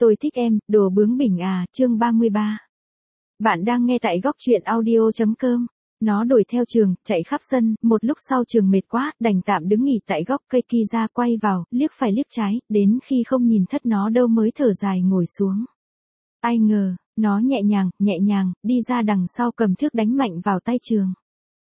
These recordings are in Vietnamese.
Tôi thích em, đồ bướng bỉnh à, chương 33. Bạn đang nghe tại góc truyện audio.com. Nó đuổi theo Trường, chạy khắp sân, một lúc sau Trường mệt quá, đành tạm đứng nghỉ tại góc cây kia ra quay vào, liếc phải liếc trái, đến khi không nhìn thất nó đâu mới thở dài ngồi xuống. Ai ngờ, nó nhẹ nhàng, đi ra đằng sau cầm thước đánh mạnh vào tay Trường.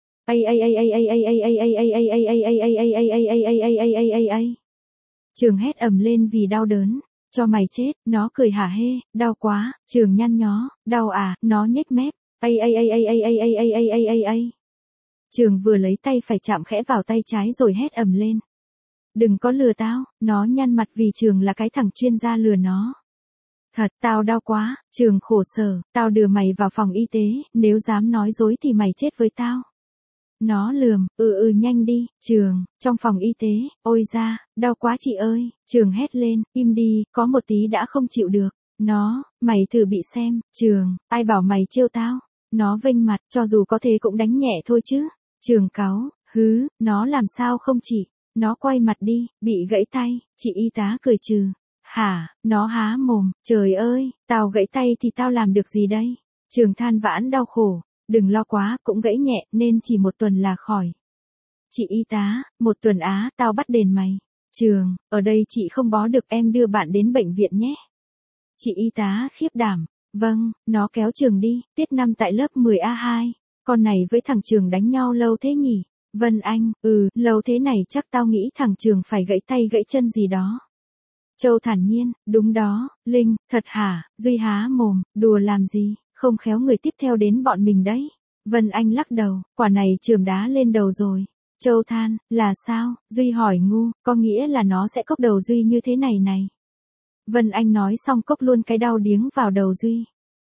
Trường hét ầm lên vì đau đớn. Cho mày chết, nó cười hả hê, đau quá, Trường nhăn nhó, đau à, nó nhếch mép, Trường vừa lấy tay phải chạm khẽ vào tay trái rồi hét ầm lên. Đừng có lừa tao, nó nhăn mặt vì Trường là cái thằng chuyên gia lừa nó. Thật, tao đau quá, Trường khổ sở, tao đưa mày vào phòng y tế, nếu dám nói dối thì mày chết với tao. Nó lườm, nhanh đi, Trường, trong phòng y tế, ôi da, đau quá chị ơi, Trường hét lên, im đi, có một tí đã không chịu được. Nó, mày thử bị xem, Trường, ai bảo mày trêu tao. Nó vênh mặt, cho dù có thế cũng đánh nhẹ thôi chứ. Trường cáu, nó làm sao không chỉ. Nó quay mặt đi, bị gãy tay, chị y tá cười trừ. Hả, nó há mồm, trời ơi, tao gãy tay thì tao làm được gì đây? Trường than vãn đau khổ. Đừng lo quá, cũng gãy nhẹ, nên chỉ 1 tuần là khỏi. Chị y tá, 1 tuần á, tao bắt đền mày. Trường, ở đây chị không bó được, em đưa bạn đến bệnh viện nhé. Chị y tá khiếp đảm. Vâng, nó kéo Trường đi, tiết 5 tại lớp 10A2. Con này với thằng Trường đánh nhau lâu thế nhỉ? Vân Anh, lâu thế này chắc tao nghĩ thằng Trường phải gãy tay gãy chân gì đó. Châu thản nhiên, đúng đó, Linh, thật hả? Duy há mồm, đùa làm gì? Không khéo người tiếp theo đến bọn mình đấy. Vân Anh lắc đầu, quả này chườm đá lên đầu rồi. Châu than, là sao? Duy hỏi ngu, có nghĩa là nó sẽ cốc đầu Duy như thế này. Vân Anh nói xong cốc luôn cái đau điếng vào đầu Duy.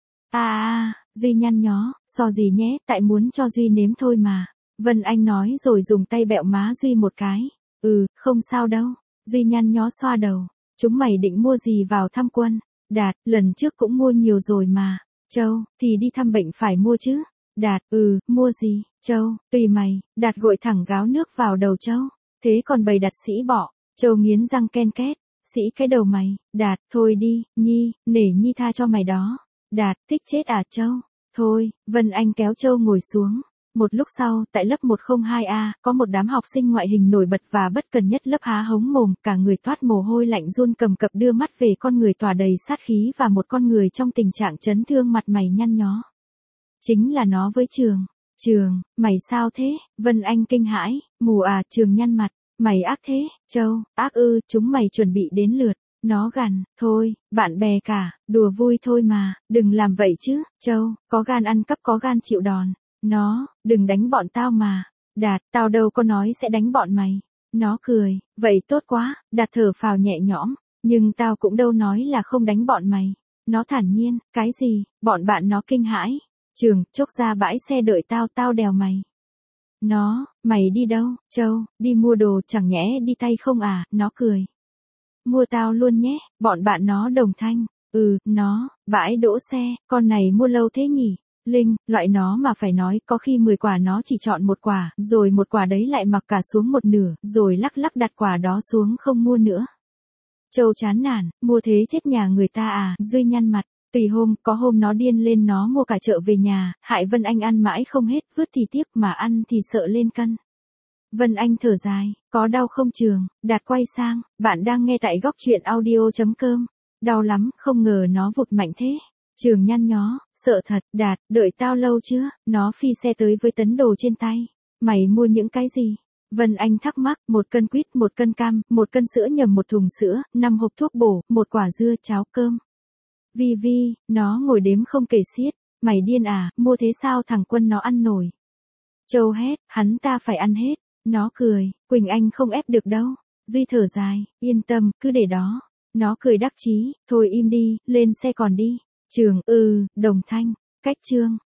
Duy nhăn nhó, so gì nhé, tại muốn cho Duy nếm thôi mà. Vân Anh nói rồi dùng tay bẹo má Duy một cái. Không sao đâu. Duy nhăn nhó xoa đầu. Chúng mày định mua gì vào thăm Quân? Đạt, lần trước cũng mua nhiều rồi mà. Châu, thì đi thăm bệnh phải mua chứ. Đạt, mua gì? Châu, tùy mày. Đạt gội thẳng gáo nước vào đầu Châu. Thế còn bầy đặt sĩ bỏ. Châu nghiến răng ken két. Sĩ cái đầu mày. Đạt, thôi đi, Nhi, nể Nhi tha cho mày đó. Đạt, thích chết à Châu? Thôi, Vân Anh kéo Châu ngồi xuống. Một lúc sau, tại lớp 102A, có một đám học sinh ngoại hình nổi bật và bất cần nhất lớp há hống mồm, cả người toát mồ hôi lạnh run cầm cập đưa mắt về con người tỏa đầy sát khí và một con người trong tình trạng chấn thương mặt mày nhăn nhó. Chính là nó với Trường. Trường, mày sao thế? Vân Anh kinh hãi, mù à, Trường nhăn mặt, mày ác thế, Châu, ác chúng mày chuẩn bị đến lượt. Nó gằn, thôi, bạn bè cả, đùa vui thôi mà, đừng làm vậy chứ, Châu, có gan ăn cắp có gan chịu đòn. Nó, đừng đánh bọn tao mà. Đạt, tao đâu có nói sẽ đánh bọn mày. Nó cười, vậy tốt quá, Đạt thở phào nhẹ nhõm, nhưng tao cũng đâu nói là không đánh bọn mày. Nó thản nhiên, cái gì, bọn bạn nó kinh hãi. Trường, chốc ra bãi xe đợi tao đèo mày. Nó, mày đi đâu, Châu, đi mua đồ chẳng nhẽ đi tay không à, nó cười. Mua tao luôn nhé, bọn bạn nó đồng thanh. Nó, bãi đỗ xe, con này mua lâu thế nhỉ? Linh, loại nó mà phải nói, có khi 10 quả nó chỉ chọn 1 quả, rồi 1 quả đấy lại mặc cả xuống 1/2, rồi lắc đặt quả đó xuống không mua nữa. Châu chán nản, mua thế chết nhà người ta à, Duy nhăn mặt, tùy hôm, có hôm nó điên lên nó mua cả chợ về nhà, hại Vân Anh ăn mãi không hết, vứt thì tiếc mà ăn thì sợ lên cân. Vân Anh thở dài, có đau không Trường? Đạt quay sang, bạn đang nghe tại góc truyện audio.com. Đau lắm, không ngờ nó vụt mạnh thế. Trường nhăn nhó, sợ thật, Đạt, đợi tao lâu chưa? Nó phi xe tới với tấn đồ trên tay. Mày mua những cái gì? Vân Anh thắc mắc, 1 cân quýt, 1 cân cam, 1 cân sữa nhầm 1 thùng sữa, 5 hộp thuốc bổ, 1 quả dưa, cháo cơm. Vi, nó ngồi đếm không kể xiết. Mày điên à, mua thế sao thằng Quân nó ăn nổi? Châu hét, hắn ta phải ăn hết. Nó cười, Quỳnh Anh không ép được đâu. Duy thở dài, yên tâm, cứ để đó. Nó cười đắc chí, thôi im đi, lên xe còn đi. Trường, đồng thanh, cách chương.